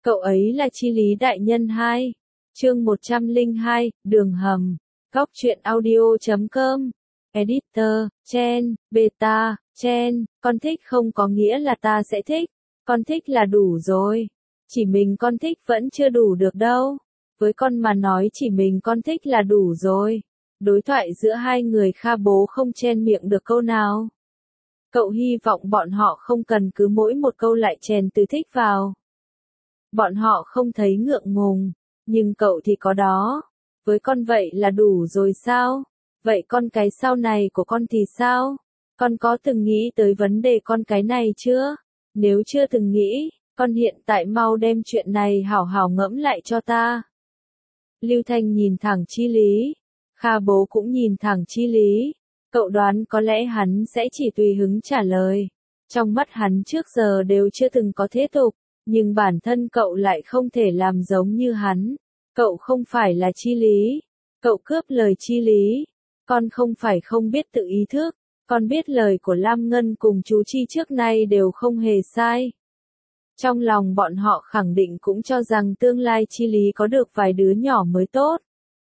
Cậu ấy là Chi Lý đại nhân 2. Chương 102, Đường hầm. Góc truyện audio.com. Editor, Chen, Beta, Chen, con thích không có nghĩa là ta sẽ thích. Con thích là đủ rồi. Chỉ mình con thích vẫn chưa đủ được đâu. Với con mà nói chỉ mình con thích là đủ rồi. Đối thoại giữa hai người Kha bố không chen miệng được câu nào. Cậu hy vọng bọn họ không cần cứ mỗi một câu lại chèn từ thích vào. Bọn họ không thấy ngượng ngùng, nhưng cậu thì có đó. Với con vậy là đủ rồi sao? Vậy con cái sau này của con thì sao? Con có từng nghĩ tới vấn đề con cái này chưa? Nếu chưa từng nghĩ, con hiện tại mau đem chuyện này hảo hảo ngẫm lại cho ta. Lưu Thanh nhìn thẳng Chi Lý. Kha bố cũng nhìn thẳng Chi Lý. Cậu đoán có lẽ hắn sẽ chỉ tùy hứng trả lời. Trong mắt hắn trước giờ đều chưa từng có thế tục, nhưng bản thân cậu lại không thể làm giống như hắn. Cậu không phải là Chi Lý. Cậu cướp lời Chi Lý. Con không phải không biết tự ý thức. Con biết lời của Lam Ngân cùng chú Chi trước nay đều không hề sai. Trong lòng bọn họ khẳng định cũng cho rằng tương lai Chi Lý có được vài đứa nhỏ mới tốt.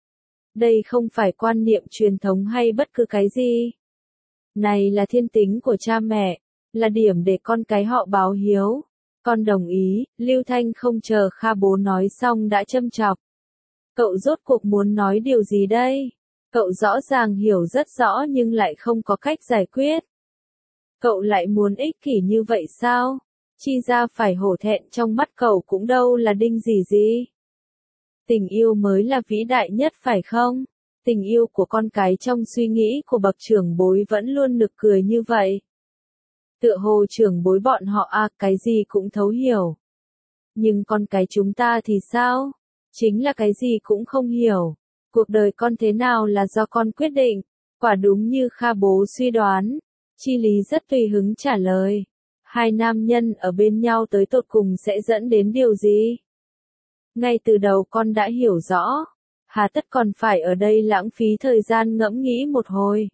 Đây không phải quan niệm truyền thống hay bất cứ cái gì. Này là thiên tính của cha mẹ, là điểm để con cái họ báo hiếu. Con đồng ý, Lưu Thanh không chờ Kha bố nói xong đã châm chọc. Cậu rốt cuộc muốn nói điều gì đây? Cậu rõ ràng hiểu rất rõ nhưng lại không có cách giải quyết. Cậu lại muốn ích kỷ như vậy sao? Chi ra phải hổ thẹn trong mắt cậu cũng đâu là đinh gì. Tình yêu mới là vĩ đại nhất phải không? Tình yêu của con cái trong suy nghĩ của bậc trưởng bối vẫn luôn nực cười như vậy. Tựa hồ trưởng bối bọn họ cái gì cũng thấu hiểu. Nhưng con cái chúng ta thì sao? Chính là cái gì cũng không hiểu. Cuộc đời con thế nào là do con quyết định. Quả đúng như Kha bố suy đoán. Chi Lý rất tùy hứng trả lời. Hai nam nhân ở bên nhau tới tột cùng sẽ dẫn đến điều gì? Ngay từ đầu con đã hiểu rõ. Hà tất còn phải ở đây lãng phí thời gian ngẫm nghĩ một hồi.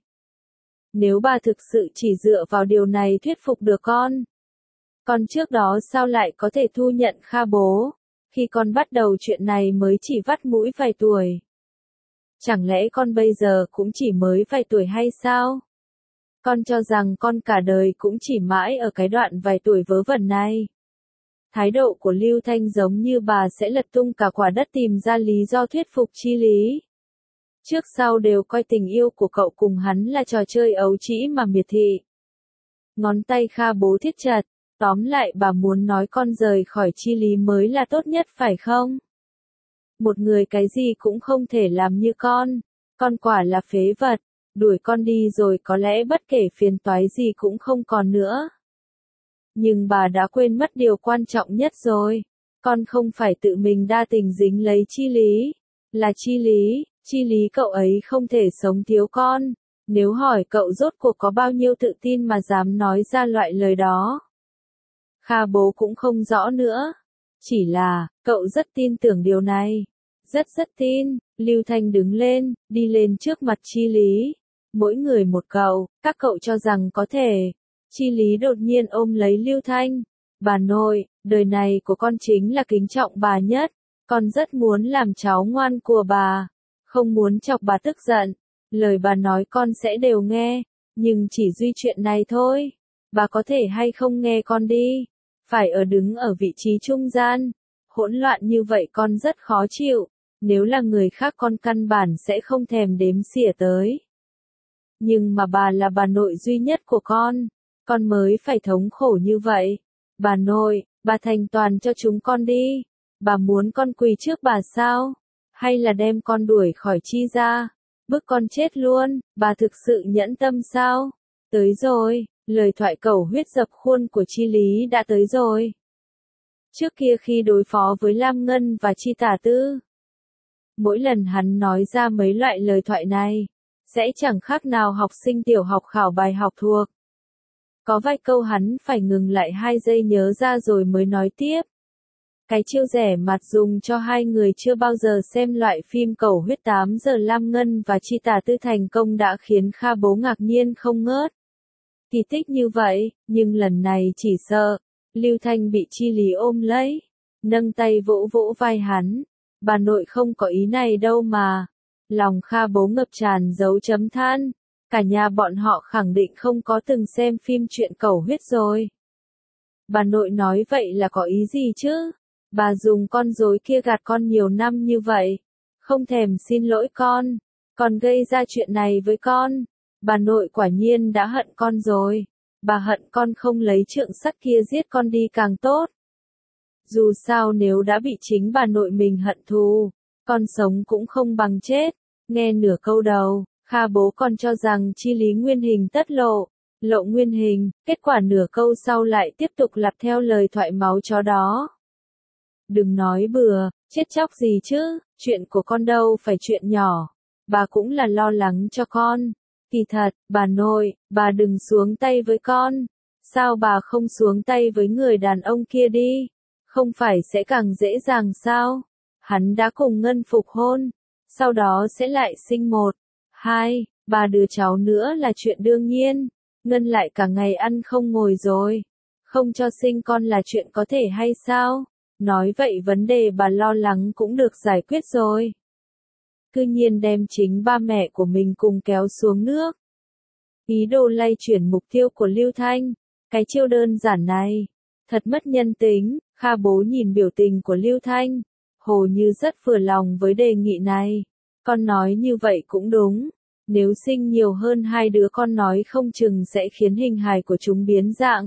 Nếu bà thực sự chỉ dựa vào điều này thuyết phục được con trước đó sao lại có thể thu nhận Kha bố, khi con bắt đầu chuyện này mới chỉ vắt mũi vài tuổi. Chẳng lẽ con bây giờ cũng chỉ mới vài tuổi hay sao? Con cho rằng con cả đời cũng chỉ mãi ở cái đoạn vài tuổi vớ vẩn này. Thái độ của Lưu Thanh giống như bà sẽ lật tung cả quả đất tìm ra lý do thuyết phục Chi Lý. Trước sau đều coi tình yêu của cậu cùng hắn là trò chơi ấu trĩ mà miệt thị. Ngón tay Kha bố thiết chặt, tóm lại bà muốn nói con rời khỏi Chi Lý mới là tốt nhất phải không? Một người cái gì cũng không thể làm như con quả là phế vật, đuổi con đi rồi có lẽ bất kể phiền toái gì cũng không còn nữa. Nhưng bà đã quên mất điều quan trọng nhất rồi, con không phải tự mình đa tình dính lấy Chi Lý, là Chi Lý cậu ấy không thể sống thiếu con. Nếu hỏi cậu rốt cuộc có bao nhiêu tự tin mà dám nói ra loại lời đó. Kha bố cũng không rõ nữa. Chỉ là, cậu rất tin tưởng điều này. Rất tin. Lưu Thanh đứng lên, đi lên trước mặt Chi Lý. Mỗi người một cậu, các cậu cho rằng có thể. Chi Lý đột nhiên ôm lấy Lưu Thanh. Bà nội, đời này của con chính là kính trọng bà nhất. Con rất muốn làm cháu ngoan của bà. Không muốn chọc bà tức giận. Lời bà nói con sẽ đều nghe. Nhưng chỉ duy chuyện này thôi. Bà có thể hay không nghe con đi. Phải đứng ở vị trí trung gian. Hỗn loạn như vậy con rất khó chịu. Nếu là người khác con căn bản sẽ không thèm đếm xỉa tới. Nhưng mà bà là bà nội duy nhất của con mới phải thống khổ như vậy. Bà nội, bà thành toàn cho chúng con đi. Bà muốn con quỳ trước bà sao? Hay là đem con đuổi khỏi Chi ra? Bức con chết luôn, bà thực sự nhẫn tâm sao? Tới rồi, lời thoại cầu huyết dập khuôn của Chi Lý đã tới rồi. Trước kia khi đối phó với Lam Ngân và Chi Tả Tư, mỗi lần hắn nói ra mấy loại lời thoại này, sẽ chẳng khác nào học sinh tiểu học khảo bài học thuộc. Có vài câu hắn phải ngừng lại 2 giây nhớ ra rồi mới nói tiếp. Cái chiêu rẻ mạt dùng cho hai người chưa bao giờ xem loại phim cầu huyết 8 giờ Lam Ngân và Chi Tả Tư thành công đã khiến Kha bố ngạc nhiên không ngớt. Kỳ tích như vậy, nhưng lần này chỉ sợ, Lưu Thanh bị Chi Lý ôm lấy. nâng tay vỗ vỗ vai hắn. Bà nội không có ý này đâu mà. Lòng Kha Bố ngập tràn dấu chấm than. Cả nhà bọn họ khẳng định không có từng xem phim truyện cầu huyết rồi. Bà nội nói vậy là có ý gì chứ? Bà dùng con rối kia gạt con nhiều năm như vậy. Không thèm xin lỗi con. Còn gây ra chuyện này với con. Bà nội quả nhiên đã hận con rồi. Bà hận con không lấy trượng sắt kia giết con đi càng tốt. Dù sao nếu đã bị chính bà nội mình hận thù, con sống cũng không bằng chết. Nghe nửa câu đầu, Kha Bố còn cho rằng chi lý nguyên hình tất lộ, lộ nguyên hình, kết quả nửa câu sau lại tiếp tục lặp theo lời thoại máu chó đó. Đừng nói bừa, chết chóc gì chứ, chuyện của con đâu phải chuyện nhỏ. Bà cũng là lo lắng cho con. Kỳ thật, bà nội, bà đừng xuống tay với con. Sao bà không xuống tay với người đàn ông kia đi? Không phải sẽ càng dễ dàng sao? Hắn đã cùng Ngân phục hôn. Sau đó sẽ lại sinh một, hai, ba đứa cháu nữa là chuyện đương nhiên. Ngân lại cả ngày ăn không ngồi rồi. Không cho sinh con là chuyện có thể hay sao? Nói vậy vấn đề bà lo lắng cũng được giải quyết rồi. Cư nhiên đem chính ba mẹ của mình cùng kéo xuống nước. Ý đồ lay chuyển mục tiêu của Lưu Thanh. Cái chiêu đơn giản này, thật mất nhân tính. Kha Bố nhìn biểu tình của Lưu Thanh, hồ như rất vừa lòng với đề nghị này. Con nói như vậy cũng đúng. Nếu sinh nhiều hơn hai đứa con nói không chừng sẽ khiến hình hài của chúng biến dạng.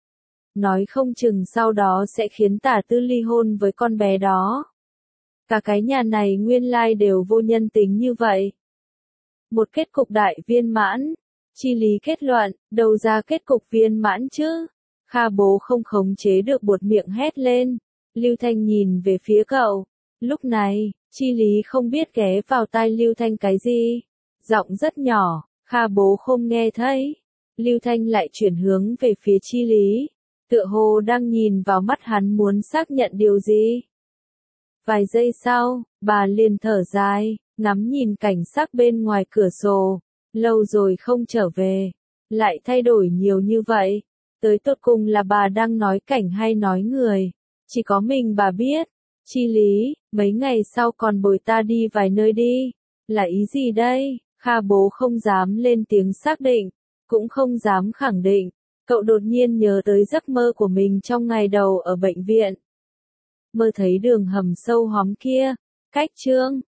Nói không chừng sau đó sẽ khiến Tả Tư ly hôn với con bé đó. Cả cái nhà này nguyên lai đều vô nhân tính như vậy. Một kết cục đại viên mãn. Chi lý kết luận, đâu ra kết cục viên mãn chứ? Kha Bố không khống chế được buột miệng hét lên. Lưu Thanh nhìn về phía cậu. Lúc này, Chi lý không biết ghé vào tai Lưu Thanh cái gì. Giọng rất nhỏ, Kha Bố không nghe thấy. Lưu Thanh lại chuyển hướng về phía Chi lý. Tựa hồ đang nhìn vào mắt hắn muốn xác nhận điều gì. Vài giây sau, bà liền thở dài, ngắm nhìn cảnh sắc bên ngoài cửa sổ. Lâu rồi không trở về, lại thay đổi nhiều như vậy. Tới tột cùng là bà đang nói cảnh hay nói người. Chỉ có mình bà biết. Chi lý, mấy ngày sau còn bồi ta đi vài nơi đi. Là ý gì đây? Kha Bố không dám lên tiếng xác định, cũng không dám khẳng định. Cậu đột nhiên nhớ tới giấc mơ của mình trong ngày đầu ở bệnh viện. Mơ thấy đường hầm sâu hóm kia, cách Trương